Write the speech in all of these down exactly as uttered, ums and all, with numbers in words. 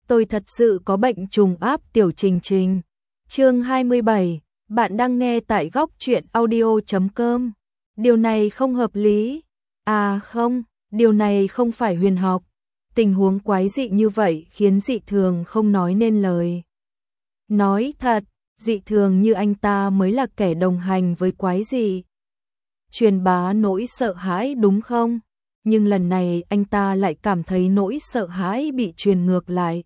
tôi thật sự có bệnh trùng áp tiểu Trình Trình. Chương hai mươi bảy, bạn đang nghe tại góc truyện audio chấm com. Điều này không hợp lý. À không, điều này không phải huyền học. Tình huống quái dị như vậy khiến dị thường không nói nên lời. Nói thật, dị thường như anh ta mới là kẻ đồng hành với quái dị. Truyền bá nỗi sợ hãi đúng không? Nhưng lần này anh ta lại cảm thấy nỗi sợ hãi bị truyền ngược lại.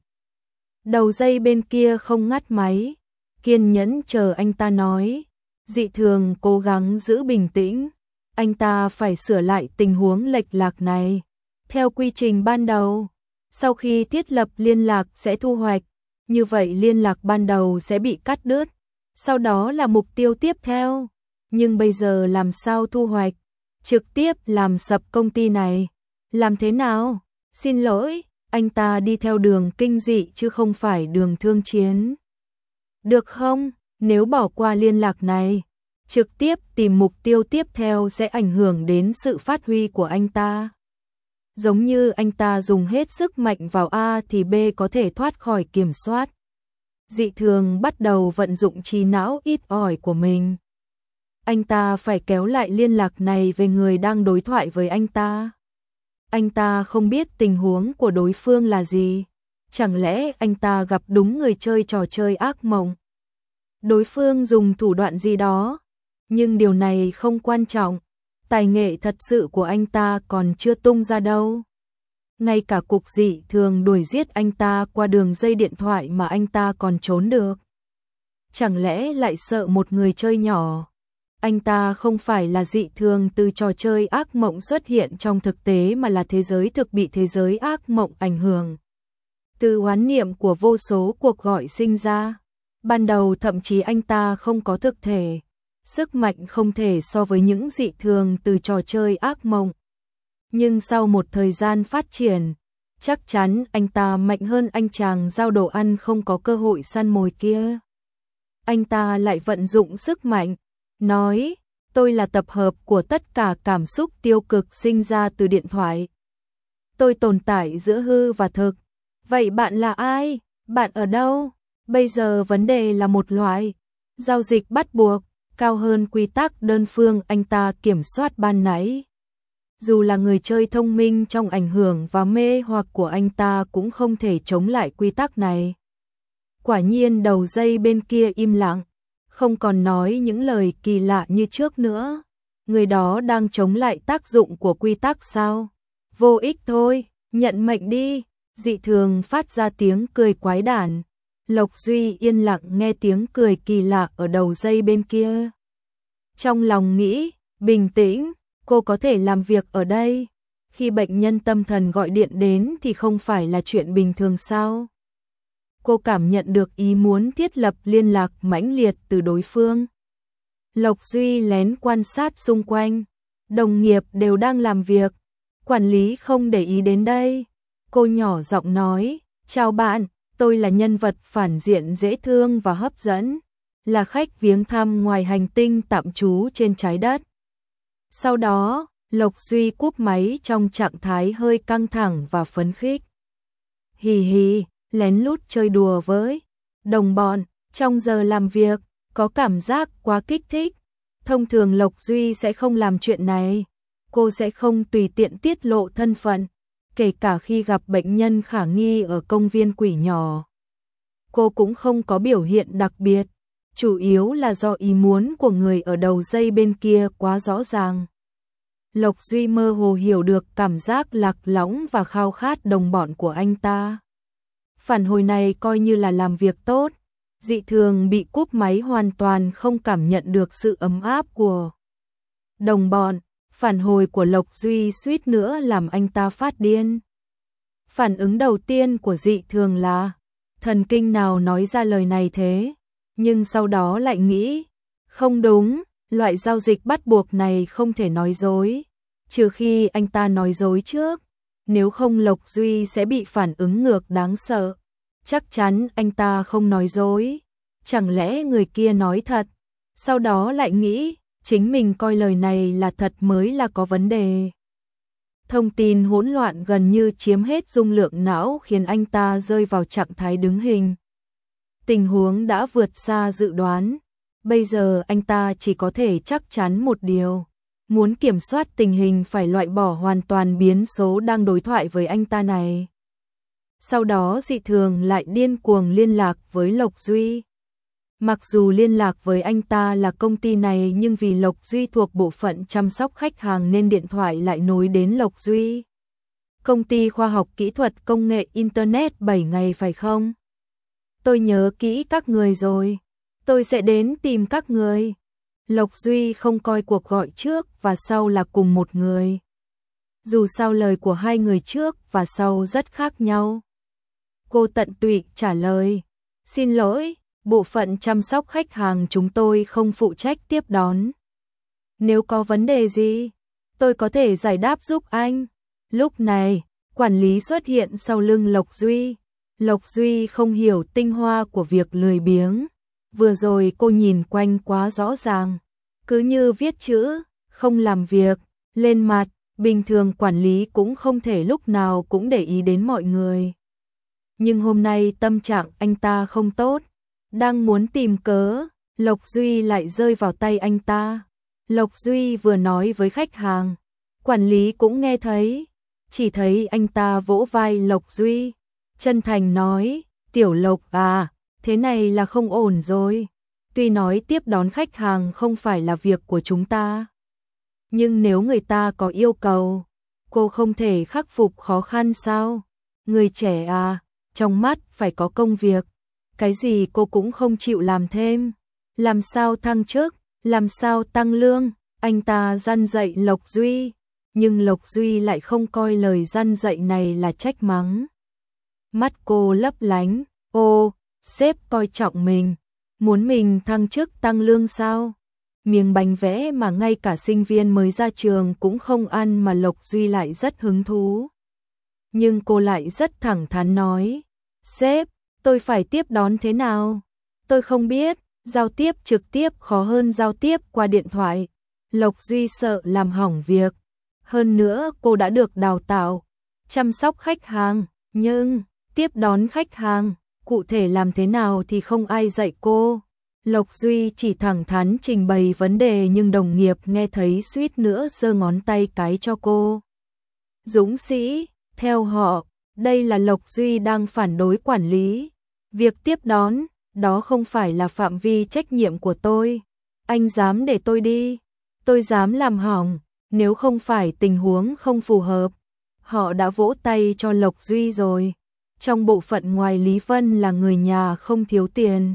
Đầu dây bên kia không ngắt máy, kiên nhẫn chờ anh ta nói. Dị thường cố gắng giữ bình tĩnh, anh ta phải sửa lại tình huống lệch lạc này. Theo quy trình ban đầu, sau khi thiết lập liên lạc sẽ thu hoạch, như vậy liên lạc ban đầu sẽ bị cắt đứt, sau đó là mục tiêu tiếp theo. Nhưng bây giờ làm sao thu hoạch? Trực tiếp làm sập công ty này. Làm thế nào? Xin lỗi, anh ta đi theo đường kinh dị chứ không phải đường thương chiến. Được không? Nếu bỏ qua liên lạc này, trực tiếp tìm mục tiêu tiếp theo sẽ ảnh hưởng đến sự phát huy của anh ta. Giống như anh ta dùng hết sức mạnh vào A thì B có thể thoát khỏi kiểm soát. Dị thường bắt đầu vận dụng trí não ít ỏi của mình. Anh ta phải kéo lại liên lạc này về người đang đối thoại với anh ta. Anh ta không biết tình huống của đối phương là gì. Chẳng lẽ anh ta gặp đúng người chơi trò chơi ác mộng? Đối phương dùng thủ đoạn gì đó? Nhưng điều này không quan trọng. Tài nghệ thật sự của anh ta còn chưa tung ra đâu. Ngay cả cục dị thường đuổi giết anh ta qua đường dây điện thoại mà anh ta còn trốn được. Chẳng lẽ lại sợ một người chơi nhỏ? Anh ta không phải là dị thường từ trò chơi ác mộng xuất hiện trong thực tế mà là thế giới thực bị thế giới ác mộng ảnh hưởng. Từ oán niệm của vô số cuộc gọi sinh ra. Ban đầu thậm chí anh ta không có thực thể. Sức mạnh không thể so với những dị thường từ trò chơi ác mộng. Nhưng sau một thời gian phát triển, chắc chắn anh ta mạnh hơn anh chàng giao đồ ăn không có cơ hội săn mồi kia. Anh ta lại vận dụng sức mạnh, nói, tôi là tập hợp của tất cả cảm xúc tiêu cực sinh ra từ điện thoại. Tôi tồn tại giữa hư và thực. Vậy bạn là ai? Bạn ở đâu? Bây giờ vấn đề là một loại giao dịch bắt buộc, cao hơn quy tắc đơn phương anh ta kiểm soát ban nãy. Dù là người chơi thông minh trong ảnh hưởng và mê hoặc của anh ta cũng không thể chống lại quy tắc này. Quả nhiên đầu dây bên kia im lặng, không còn nói những lời kỳ lạ như trước nữa. Người đó đang chống lại tác dụng của quy tắc sao? Vô ích thôi, nhận mệnh đi. Dị thường phát ra tiếng cười quái đản. Lộc Duy yên lặng nghe tiếng cười kỳ lạ ở đầu dây bên kia. Trong lòng nghĩ, bình tĩnh, cô có thể làm việc ở đây. Khi bệnh nhân tâm thần gọi điện đến thì không phải là chuyện bình thường sao? Cô cảm nhận được ý muốn thiết lập liên lạc mãnh liệt từ đối phương. Lộc Duy lén quan sát xung quanh. Đồng nghiệp đều đang làm việc. Quản lý không để ý đến đây. Cô nhỏ giọng nói, chào bạn, tôi là nhân vật phản diện dễ thương và hấp dẫn. Là khách viếng thăm ngoài hành tinh tạm trú trên trái đất. Sau đó, Lộc Duy cúp máy trong trạng thái hơi căng thẳng và phấn khích. Hì hì, lén lút chơi đùa với đồng bọn, trong giờ làm việc, có cảm giác quá kích thích. Thông thường Lộc Duy sẽ không làm chuyện này. Cô sẽ không tùy tiện tiết lộ thân phận, kể cả khi gặp bệnh nhân khả nghi ở công viên quỷ nhỏ. Cô cũng không có biểu hiện đặc biệt. Chủ yếu là do ý muốn của người ở đầu dây bên kia quá rõ ràng. Lộc Duy mơ hồ hiểu được cảm giác lạc lõng và khao khát đồng bọn của anh ta. Phản hồi này coi như là làm việc tốt. Dị thường bị cúp máy hoàn toàn không cảm nhận được sự ấm áp của đồng bọn. Phản hồi của Lộc Duy suýt nữa làm anh ta phát điên. Phản ứng đầu tiên của dị thường là thần kinh nào nói ra lời này thế? Nhưng sau đó lại nghĩ, không đúng, loại giao dịch bắt buộc này không thể nói dối, trừ khi anh ta nói dối trước, nếu không Lộc Duy sẽ bị phản ứng ngược đáng sợ. Chắc chắn anh ta không nói dối, chẳng lẽ người kia nói thật, sau đó lại nghĩ, chính mình coi lời này là thật mới là có vấn đề. Thông tin hỗn loạn gần như chiếm hết dung lượng não khiến anh ta rơi vào trạng thái đứng hình. Tình huống đã vượt xa dự đoán. Bây giờ anh ta chỉ có thể chắc chắn một điều. Muốn kiểm soát tình hình phải loại bỏ hoàn toàn biến số đang đối thoại với anh ta này. Sau đó dị thường lại điên cuồng liên lạc với Lộc Duy. Mặc dù liên lạc với anh ta là công ty này nhưng vì Lộc Duy thuộc bộ phận chăm sóc khách hàng nên điện thoại lại nối đến Lộc Duy. Công ty khoa học kỹ thuật công nghệ Internet bảy ngày phải không? Tôi nhớ kỹ các người rồi. Tôi sẽ đến tìm các người. Lộc Duy không coi cuộc gọi trước và sau là cùng một người. Dù sao lời của hai người trước và sau rất khác nhau. Cô tận tụy trả lời. Xin lỗi, bộ phận chăm sóc khách hàng chúng tôi không phụ trách tiếp đón. Nếu có vấn đề gì, tôi có thể giải đáp giúp anh. Lúc này, quản lý xuất hiện sau lưng Lộc Duy. Lộc Duy không hiểu tinh hoa của việc lười biếng. Vừa rồi cô nhìn quanh quá rõ ràng. Cứ như viết chữ, không làm việc, lên mặt, bình thường quản lý cũng không thể lúc nào cũng để ý đến mọi người. Nhưng hôm nay tâm trạng anh ta không tốt, đang muốn tìm cớ, Lộc Duy lại rơi vào tay anh ta. Lộc Duy vừa nói với khách hàng, quản lý cũng nghe thấy, chỉ thấy anh ta vỗ vai Lộc Duy, chân thành nói, Tiểu Lộc à, thế này là không ổn rồi. Tuy nói tiếp đón khách hàng không phải là việc của chúng ta, nhưng nếu người ta có yêu cầu, cô không thể khắc phục khó khăn sao? Người trẻ à, trong mắt phải có công việc, cái gì cô cũng không chịu làm thêm. Làm sao thăng chức, làm sao tăng lương, anh ta răn dạy Lộc Duy, nhưng Lộc Duy lại không coi lời răn dạy này là trách mắng. Mắt cô lấp lánh, ô, sếp coi trọng mình, muốn mình thăng chức tăng lương sao? Miếng bánh vẽ mà ngay cả sinh viên mới ra trường cũng không ăn mà Lộc Duy lại rất hứng thú. Nhưng cô lại rất thẳng thắn nói, sếp, tôi phải tiếp đón thế nào? Tôi không biết, giao tiếp trực tiếp khó hơn giao tiếp qua điện thoại. Lộc Duy sợ làm hỏng việc. Hơn nữa cô đã được đào tạo, chăm sóc khách hàng, nhưng tiếp đón khách hàng, cụ thể làm thế nào thì không ai dạy cô. Lộc Duy chỉ thẳng thắn trình bày vấn đề nhưng đồng nghiệp nghe thấy suýt nữa giơ ngón tay cái cho cô. Dũng sĩ, theo họ, đây là Lộc Duy đang phản đối quản lý. Việc tiếp đón, đó không phải là phạm vi trách nhiệm của tôi. Anh dám để tôi đi, tôi dám làm hỏng, nếu không phải tình huống không phù hợp. Họ đã vỗ tay cho Lộc Duy rồi. Trong bộ phận ngoài Lý Vân là người nhà không thiếu tiền,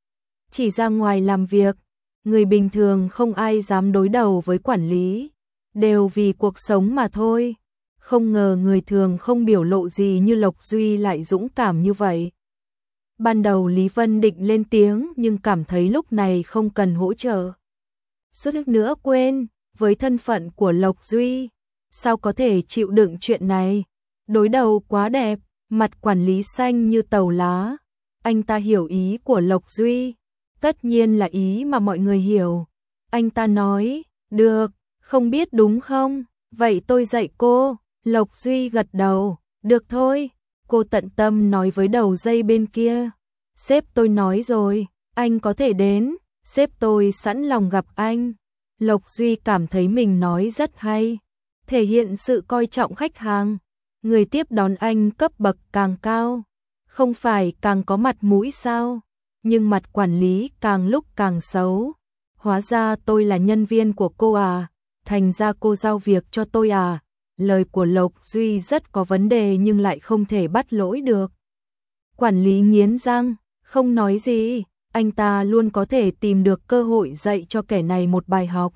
chỉ ra ngoài làm việc, người bình thường không ai dám đối đầu với quản lý, đều vì cuộc sống mà thôi. Không ngờ người thường không biểu lộ gì như Lộc Duy lại dũng cảm như vậy. Ban đầu Lý Vân định lên tiếng nhưng cảm thấy lúc này không cần hỗ trợ. Suốt nữa quên, với thân phận của Lộc Duy, sao có thể chịu đựng chuyện này? Đối đầu quá đẹp, mặt quản lý xanh như tàu lá. Anh ta hiểu ý của Lộc Duy, tất nhiên là ý mà mọi người hiểu. Anh ta nói, được, không biết đúng không? Vậy tôi dạy cô. Lộc Duy gật đầu, được thôi. Cô tận tâm nói với đầu dây bên kia. Sếp tôi nói rồi, anh có thể đến, sếp tôi sẵn lòng gặp anh. Lộc Duy cảm thấy mình nói rất hay, thể hiện sự coi trọng khách hàng. Người tiếp đón anh cấp bậc càng cao, không phải càng có mặt mũi sao? Nhưng mặt quản lý càng lúc càng xấu. Hóa ra tôi là nhân viên của cô à, thành ra cô giao việc cho tôi à? Lời của Lộc Duy rất có vấn đề nhưng lại không thể bắt lỗi được. Quản lý nghiến răng, không nói gì, anh ta luôn có thể tìm được cơ hội dạy cho kẻ này một bài học.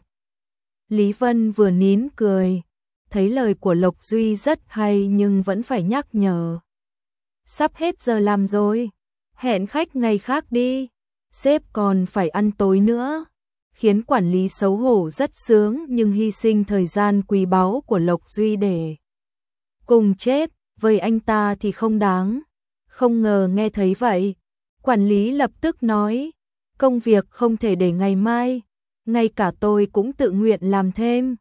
Lý Vân vừa nín cười, thấy lời của Lộc Duy rất hay nhưng vẫn phải nhắc nhở. Sắp hết giờ làm rồi, hẹn khách ngày khác đi, sếp còn phải ăn tối nữa. Khiến quản lý xấu hổ rất sướng nhưng hy sinh thời gian quý báu của Lộc Duy để cùng chết, với anh ta thì không đáng. Không ngờ nghe thấy vậy, quản lý lập tức nói, công việc không thể để ngày mai, ngay cả tôi cũng tự nguyện làm thêm.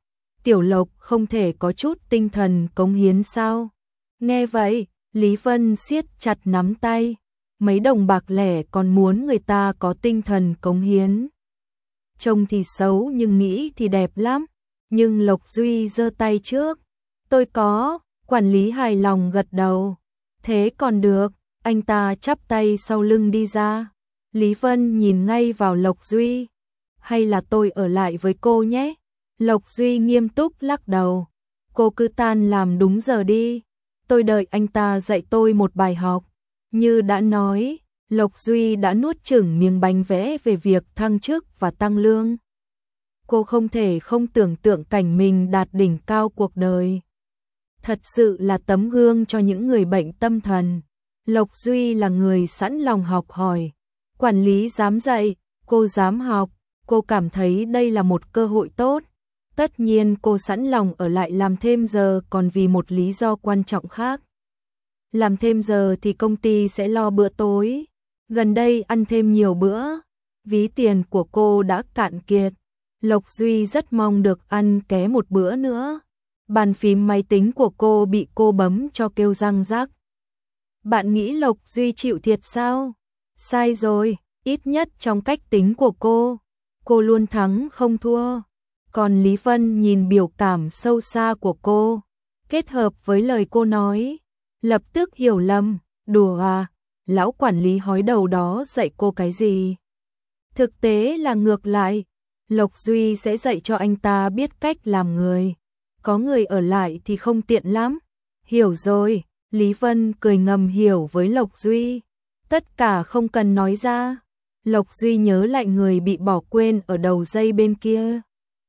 Tiểu Lộc không thể có chút tinh thần cống hiến sao? Nghe vậy, Lý Vân siết chặt nắm tay, mấy đồng bạc lẻ còn muốn người ta có tinh thần cống hiến. Trông thì xấu nhưng nghĩ thì đẹp lắm. Nhưng Lộc Duy giơ tay trước. Tôi có, quản lý hài lòng gật đầu. Thế còn được, anh ta chắp tay sau lưng đi ra. Lý Vân nhìn ngay vào Lộc Duy. Hay là tôi ở lại với cô nhé? Lộc Duy nghiêm túc lắc đầu. Cô cứ tan làm đúng giờ đi. Tôi đợi anh ta dạy tôi một bài học. Như đã nói, Lộc Duy đã nuốt chửng miếng bánh vẽ về việc thăng chức và tăng lương. Cô không thể không tưởng tượng cảnh mình đạt đỉnh cao cuộc đời. Thật sự là tấm gương cho những người bệnh tâm thần. Lộc Duy là người sẵn lòng học hỏi. Quản lý dám dạy, cô dám học. Cô cảm thấy đây là một cơ hội tốt. Tất nhiên cô sẵn lòng ở lại làm thêm giờ còn vì một lý do quan trọng khác. Làm thêm giờ thì công ty sẽ lo bữa tối. Gần đây ăn thêm nhiều bữa. Ví tiền của cô đã cạn kiệt. Lộc Duy rất mong được ăn ké một bữa nữa. Bàn phím máy tính của cô bị cô bấm cho kêu răng rắc. Bạn nghĩ Lộc Duy chịu thiệt sao? Sai rồi, ít nhất trong cách tính của cô. Cô luôn thắng không thua. Còn Lý Vân nhìn biểu cảm sâu xa của cô, kết hợp với lời cô nói, lập tức hiểu lầm. Đùa à, lão quản lý hói đầu đó dạy cô cái gì? Thực tế là ngược lại. Lộc Duy sẽ dạy cho anh ta biết cách làm người. Có người ở lại thì không tiện lắm. Hiểu rồi, Lý Vân cười ngầm hiểu với Lộc Duy. Tất cả không cần nói ra. Lộc Duy nhớ lại người bị bỏ quên ở đầu dây bên kia.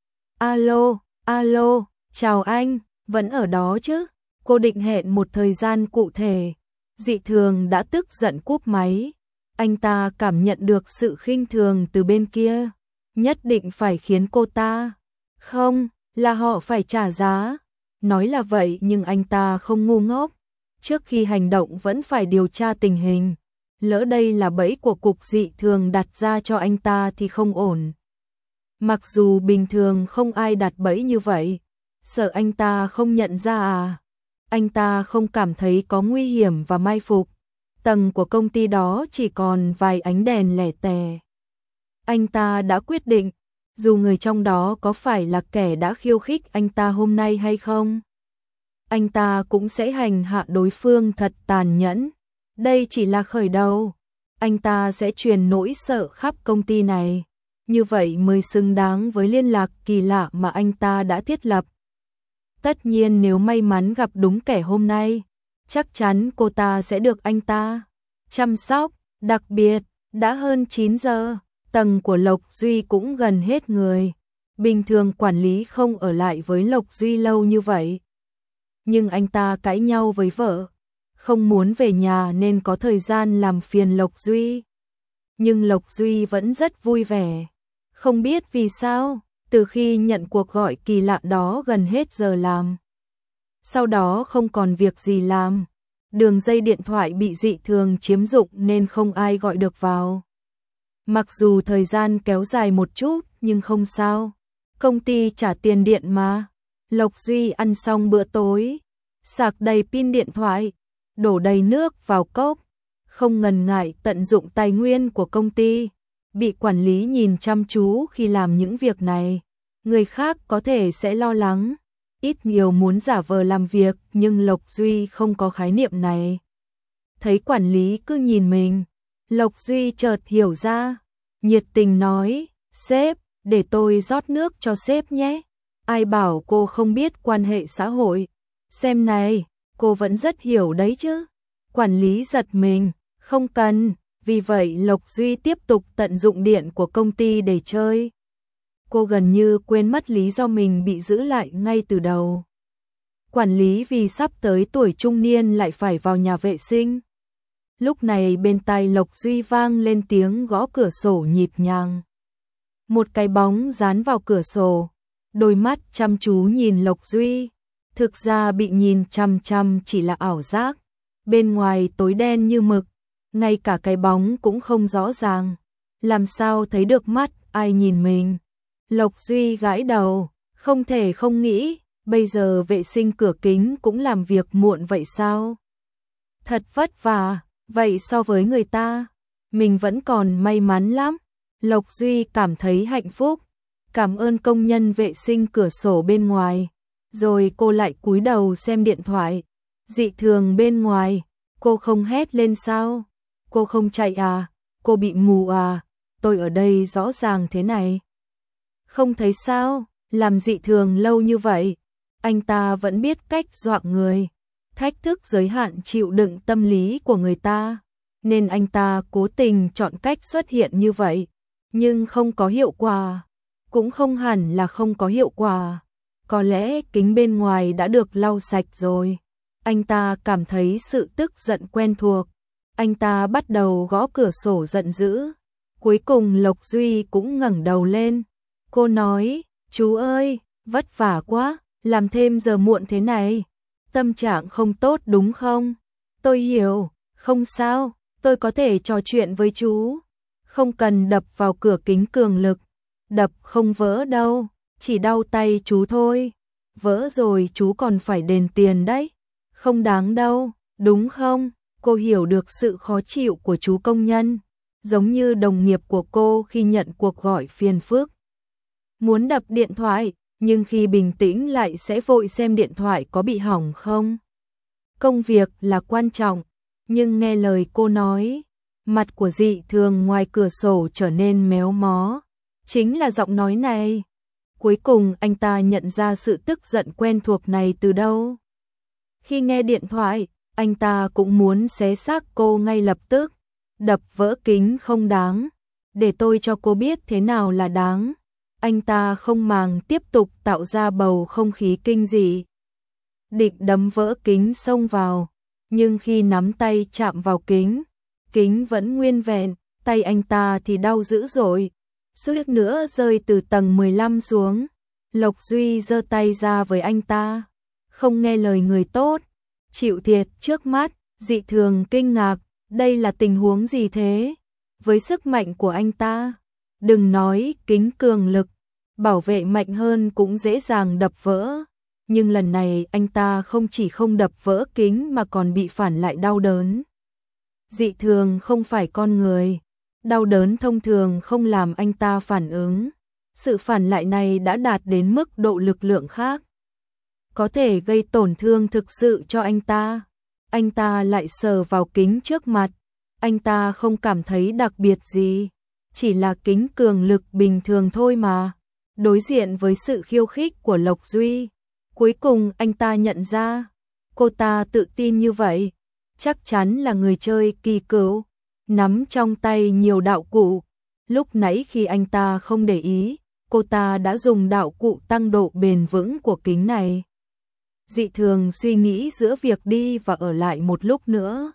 Alo, alo, chào anh, vẫn ở đó chứ? Cô định hẹn một thời gian cụ thể. Dị Thường đã tức giận cúp máy. Anh ta cảm nhận được sự khinh thường từ bên kia. Nhất định phải khiến cô ta. Không, là họ phải trả giá. Nói là vậy nhưng anh ta không ngu ngốc. Trước khi hành động vẫn phải điều tra tình hình. Lỡ đây là bẫy của cục Dị Thường đặt ra cho anh ta thì không ổn. Mặc dù bình thường không ai đặt bẫy như vậy. Sợ anh ta không nhận ra à? Anh ta không cảm thấy có nguy hiểm và mai phục. Tầng của công ty đó chỉ còn vài ánh đèn lẻ tè. Anh ta đã quyết định, dù người trong đó có phải là kẻ đã khiêu khích anh ta hôm nay hay không, anh ta cũng sẽ hành hạ đối phương thật tàn nhẫn. Đây chỉ là khởi đầu. Anh ta sẽ truyền nỗi sợ khắp công ty này. Như vậy mới xứng đáng với liên lạc kỳ lạ mà anh ta đã thiết lập. Tất nhiên nếu may mắn gặp đúng kẻ hôm nay, chắc chắn cô ta sẽ được anh ta chăm sóc. Đặc biệt, đã hơn chín giờ, tầng của Lộc Duy cũng gần hết người. Bình thường quản lý không ở lại với Lộc Duy lâu như vậy. Nhưng anh ta cãi nhau với vợ, không muốn về nhà nên có thời gian làm phiền Lộc Duy. Nhưng Lộc Duy vẫn rất vui vẻ. Không biết vì sao, từ khi nhận cuộc gọi kỳ lạ đó gần hết giờ làm. Sau đó không còn việc gì làm. Đường dây điện thoại bị Dị Thường chiếm dụng nên không ai gọi được vào. Mặc dù thời gian kéo dài một chút nhưng không sao. Công ty trả tiền điện mà. Lộc Duy ăn xong bữa tối, sạc đầy pin điện thoại, đổ đầy nước vào cốc, không ngần ngại tận dụng tài nguyên của công ty. Bị quản lý nhìn chăm chú khi làm những việc này, người khác có thể sẽ lo lắng, ít nhiều muốn giả vờ làm việc, nhưng Lộc Duy không có khái niệm này. Thấy quản lý cứ nhìn mình, Lộc Duy chợt hiểu ra, nhiệt tình nói, sếp, để tôi rót nước cho sếp nhé. Ai bảo cô không biết quan hệ xã hội, xem này, cô vẫn rất hiểu đấy chứ. Quản lý giật mình, không cần. Vì vậy Lộc Duy tiếp tục tận dụng điện của công ty để chơi. Cô gần như quên mất lý do mình bị giữ lại ngay từ đầu. Quản lý vì sắp tới tuổi trung niên lại phải vào nhà vệ sinh. Lúc này bên tai Lộc Duy vang lên tiếng gõ cửa sổ nhịp nhàng. Một cái bóng dán vào cửa sổ, đôi mắt chăm chú nhìn Lộc Duy. Thực ra bị nhìn chăm chăm chỉ là ảo giác. Bên ngoài tối đen như mực, ngay cả cái bóng cũng không rõ ràng. Làm sao thấy được mắt ai nhìn mình? Lộc Duy gãi đầu, Không thể không nghĩ, bây giờ vệ sinh cửa kính cũng làm việc muộn vậy sao? Thật vất vả, vậy so với người ta, mình vẫn còn may mắn lắm. Lộc Duy cảm thấy hạnh phúc, cảm ơn công nhân vệ sinh cửa sổ bên ngoài. Rồi cô lại cúi đầu xem điện thoại. Dị thường bên ngoài, cô không hét lên sao? Cô không chạy à? Cô bị mù à? Tôi ở đây rõ ràng thế này. Không thấy sao? Làm dị thường lâu như vậy, anh ta vẫn biết cách dọa người, thách thức giới hạn chịu đựng tâm lý của người ta, nên anh ta cố tình chọn cách xuất hiện như vậy, nhưng không có hiệu quả, cũng không hẳn là không có hiệu quả. Có lẽ kính bên ngoài đã được lau sạch rồi. Anh ta cảm thấy sự tức giận quen thuộc. Anh ta bắt đầu gõ cửa sổ giận dữ. Cuối cùng Lộc Duy cũng ngẩng đầu lên. Cô nói, chú ơi, vất vả quá, làm thêm giờ muộn thế này. Tâm trạng không tốt đúng không? Tôi hiểu, không sao, tôi có thể trò chuyện với chú. Không cần đập vào cửa kính cường lực. Đập không vỡ đâu, chỉ đau tay chú thôi. Vỡ rồi chú còn phải đền tiền đấy. Không đáng đâu, đúng không? Cô hiểu được sự khó chịu của chú công nhân, giống như đồng nghiệp của cô khi nhận cuộc gọi phiền phức. Muốn đập điện thoại, nhưng khi bình tĩnh lại sẽ vội xem điện thoại có bị hỏng không. Công việc là quan trọng, nhưng nghe lời cô nói, mặt của Dị Thường ngoài cửa sổ trở nên méo mó. Chính là giọng nói này. Cuối cùng anh ta nhận ra sự tức giận quen thuộc này từ đâu. Khi nghe điện thoại, anh ta cũng muốn xé xác cô ngay lập tức. Đập vỡ kính không đáng, để tôi cho cô biết thế nào là đáng. Anh ta không màng tiếp tục tạo ra bầu không khí kinh dị. Định đấm vỡ kính xông vào, nhưng khi nắm tay chạm vào kính, kính vẫn nguyên vẹn, tay anh ta thì đau dữ dội, suýt nữa rơi từ tầng mười lăm xuống. Lộc Duy giơ tay ra với anh ta, không nghe lời người tốt, chịu thiệt trước mắt. Dị Thường kinh ngạc, đây là tình huống gì thế? Với sức mạnh của anh ta, đừng nói kính cường lực, bảo vệ mạnh hơn cũng dễ dàng đập vỡ. Nhưng lần này anh ta không chỉ không đập vỡ kính mà còn bị phản lại đau đớn. Dị Thường không phải con người, đau đớn thông thường không làm anh ta phản ứng. Sự phản lại này đã đạt đến mức độ lực lượng khác, có thể gây tổn thương thực sự cho anh ta. Anh ta lại sờ vào kính trước mặt, anh ta không cảm thấy đặc biệt gì, chỉ là kính cường lực bình thường thôi mà. Đối diện với sự khiêu khích của Lộc Duy, cuối cùng anh ta nhận ra, cô ta tự tin như vậy, chắc chắn là người chơi kỳ cựu, nắm trong tay nhiều đạo cụ. Lúc nãy khi anh ta không để ý, cô ta đã dùng đạo cụ tăng độ bền vững của kính này. Dị Thường suy nghĩ giữa việc đi và ở lại một lúc nữa.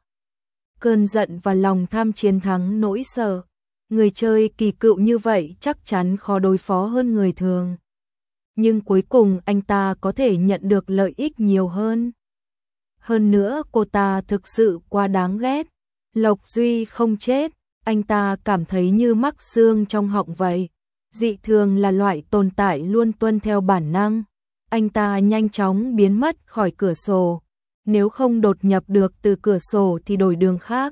Cơn giận và lòng tham chiến thắng nỗi sợ. Người chơi kỳ cựu như vậy chắc chắn khó đối phó hơn người thường. Nhưng cuối cùng anh ta có thể nhận được lợi ích nhiều hơn. Hơn nữa cô ta thực sự quá đáng ghét. Lộc Duy không chết, anh ta cảm thấy như mắc xương trong họng vậy. Dị Thường là loại tồn tại luôn tuân theo bản năng. Anh ta nhanh chóng biến mất khỏi cửa sổ. Nếu không đột nhập được từ cửa sổ thì đổi đường khác.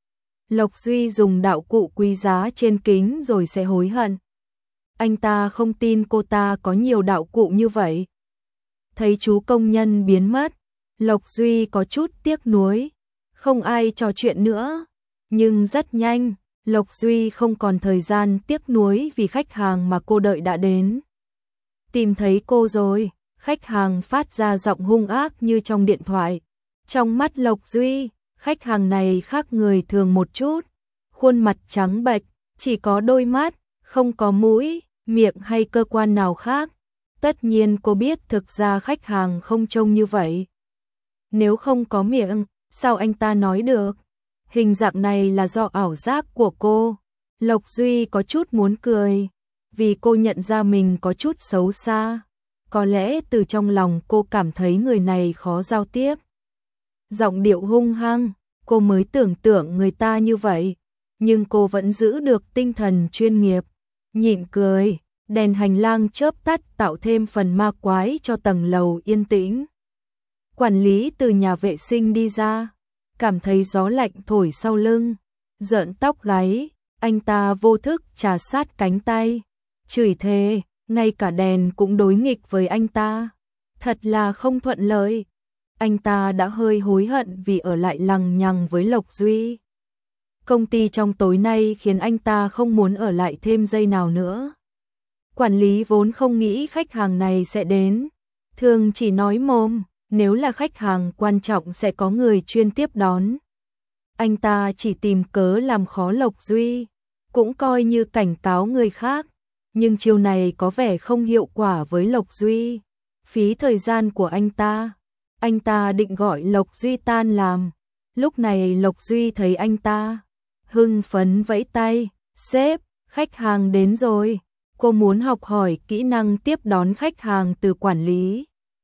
Lộc Duy dùng đạo cụ quý giá trên kính rồi sẽ hối hận. Anh ta không tin cô ta có nhiều đạo cụ như vậy. Thấy chú công nhân biến mất, Lộc Duy có chút tiếc nuối. Không ai trò chuyện nữa. Nhưng rất nhanh, Lộc Duy không còn thời gian tiếc nuối vì khách hàng mà cô đợi đã đến. Tìm thấy cô rồi, khách hàng phát ra giọng hung ác như trong điện thoại. Trong mắt Lộc Duy, khách hàng này khác người thường một chút. Khuôn mặt trắng bệch, chỉ có đôi mắt, không có mũi, miệng hay cơ quan nào khác. Tất nhiên cô biết thực ra khách hàng không trông như vậy. Nếu không có miệng, sao anh ta nói được? Hình dạng này là do ảo giác của cô. Lộc Duy có chút muốn cười, vì cô nhận ra mình có chút xấu xa. Có lẽ từ trong lòng cô cảm thấy người này khó giao tiếp. Giọng điệu hung hăng, cô mới tưởng tượng người ta như vậy. Nhưng cô vẫn giữ được tinh thần chuyên nghiệp. Nhịn cười, đèn hành lang chớp tắt tạo thêm phần ma quái cho tầng lầu yên tĩnh. Quản lý từ nhà vệ sinh đi ra, cảm thấy gió lạnh thổi sau lưng, rợn tóc gáy, anh ta vô thức trà sát cánh tay, chửi thề, ngay cả đèn cũng đối nghịch với anh ta. Thật là không thuận lợi. Anh ta đã hơi hối hận vì ở lại lằng nhằng với Lộc Duy. Công ty trong tối nay khiến anh ta không muốn ở lại thêm giây nào nữa. Quản lý vốn không nghĩ khách hàng này sẽ đến, thường chỉ nói mồm, nếu là khách hàng quan trọng sẽ có người chuyên tiếp đón. Anh ta chỉ tìm cớ làm khó Lộc Duy, cũng coi như cảnh cáo người khác, nhưng chiêu này có vẻ không hiệu quả với Lộc Duy, phí thời gian của anh ta. Anh ta định gọi Lộc Duy tan làm, lúc này Lộc Duy thấy anh ta, hưng phấn vẫy tay, sếp, khách hàng đến rồi, cô muốn học hỏi kỹ năng tiếp đón khách hàng từ quản lý.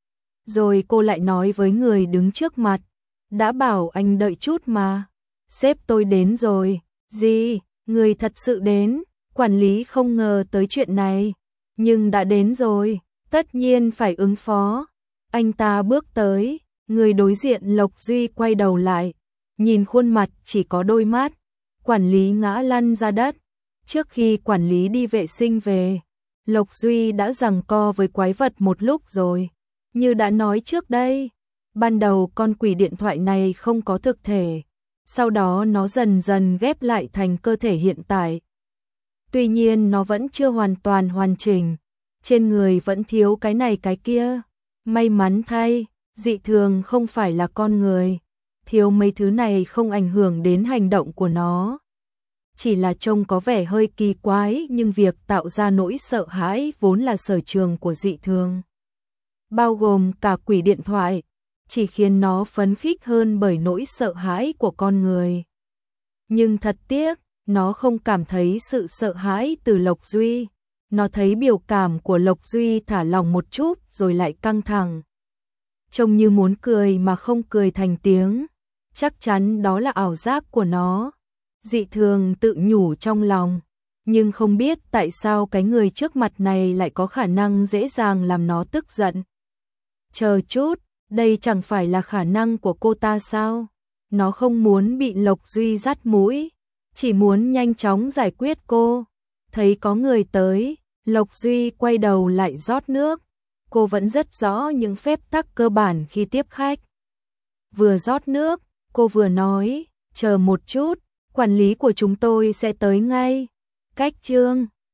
Rồi cô lại nói với người đứng trước mặt, đã bảo anh đợi chút mà, sếp tôi đến rồi. Gì, người thật sự đến? Quản lý không ngờ tới chuyện này, nhưng đã đến rồi, tất nhiên phải ứng phó. Anh ta bước tới, người đối diện Lộc Duy quay đầu lại, nhìn khuôn mặt chỉ có đôi mắt, quản lý ngã lăn ra đất. Trước khi quản lý đi vệ sinh về, Lộc Duy đã giằng co với quái vật một lúc rồi. Như đã nói trước đây, ban đầu con quỷ điện thoại này không có thực thể, sau đó nó dần dần ghép lại thành cơ thể hiện tại. Tuy nhiên nó vẫn chưa hoàn toàn hoàn chỉnh, trên người vẫn thiếu cái này cái kia. May mắn thay, dị thường không phải là con người, thiếu mấy thứ này không ảnh hưởng đến hành động của nó. Chỉ là trông có vẻ hơi kỳ quái, nhưng việc tạo ra nỗi sợ hãi vốn là sở trường của dị thường, bao gồm cả quỷ điện thoại, chỉ khiến nó phấn khích hơn bởi nỗi sợ hãi của con người. Nhưng thật tiếc, nó không cảm thấy sự sợ hãi từ Lộc Duy. Nó thấy biểu cảm của Lộc Duy thả lỏng một chút rồi lại căng thẳng, trông như muốn cười mà không cười thành tiếng. Chắc chắn đó là ảo giác của nó, dị thường tự nhủ trong lòng, nhưng không biết tại sao cái người trước mặt này lại có khả năng dễ dàng làm nó tức giận. Chờ chút, đây chẳng phải là khả năng của cô ta sao? Nó không muốn bị Lộc Duy dắt mũi, chỉ muốn nhanh chóng giải quyết cô. Thấy có người tới, Lộc Duy quay đầu lại rót nước. Cô vẫn rất rõ những phép tắc cơ bản khi tiếp khách. Vừa rót nước, cô vừa nói, chờ một chút, quản lý của chúng tôi sẽ tới ngay. Cách chương